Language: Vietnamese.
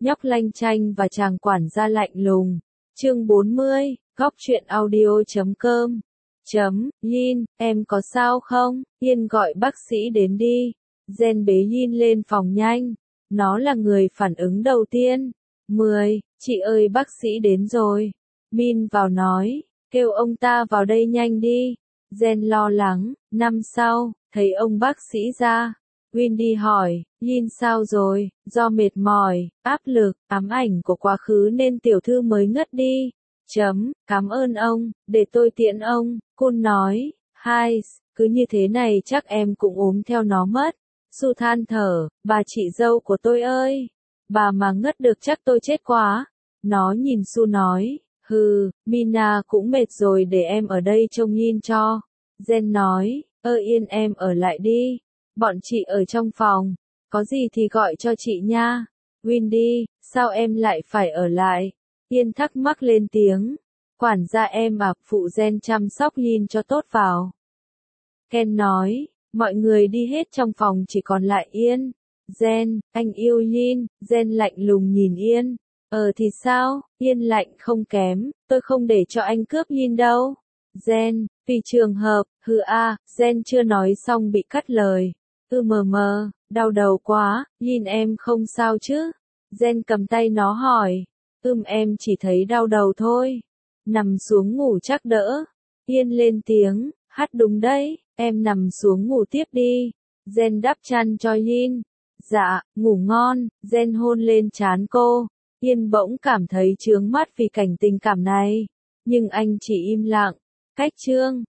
nhóc lanh chanh và chàng quản gia lạnh lùng. Chương 40, Góc truyện audio.com. Yin, em có sao không? Yên gọi bác sĩ đến đi. Jen bế Yin lên phòng nhanh. Nó là người phản ứng đầu tiên. 10, chị ơi bác sĩ đến rồi. Min vào nói, kêu ông ta vào đây nhanh đi. Jen lo lắng, năm sau, thấy ông bác sĩ ra. Wendy hỏi, Yin sao rồi? Do mệt mỏi, áp lực, ám ảnh của quá khứ nên tiểu thư mới ngất đi. Cảm ơn ông, để tôi tiễn ông, Kun nói. Hai, cứ như thế này chắc em cũng ốm theo nó mất. Su than thở, bà chị dâu của tôi ơi. Bà mà ngất được chắc tôi chết quá. Nó nhìn Su nói, hừ, Mina cũng mệt rồi để em ở đây trông Yin cho. Jen nói, Yên em ở lại đi. Bọn chị ở trong phòng. Có gì thì gọi cho chị nha. Wendy, sao em lại phải ở lại? Yên thắc mắc lên tiếng. Quản gia em phụ Jen chăm sóc Yin cho tốt vào. Ken nói, mọi người đi hết trong phòng chỉ còn lại Yên. Jen, anh yêu Yin. Jen lạnh lùng nhìn Yên. Thì sao? Yên lạnh không kém, tôi không để cho anh cướp Yin đâu. Jen, vì trường hợp, Jen chưa nói xong bị cắt lời. Đau đầu quá, Yin em không sao chứ? Jen cầm tay nó hỏi. Em chỉ thấy đau đầu thôi. Nằm xuống ngủ chắc đỡ. Yên lên tiếng, đúng đấy, em nằm xuống ngủ tiếp đi. Jen đắp chăn cho Yin. Dạ, ngủ ngon. Jen hôn lên trán cô. Yên bỗng cảm thấy chướng mắt vì cảnh tình cảm này. Nhưng anh chỉ im lặng. Cách chương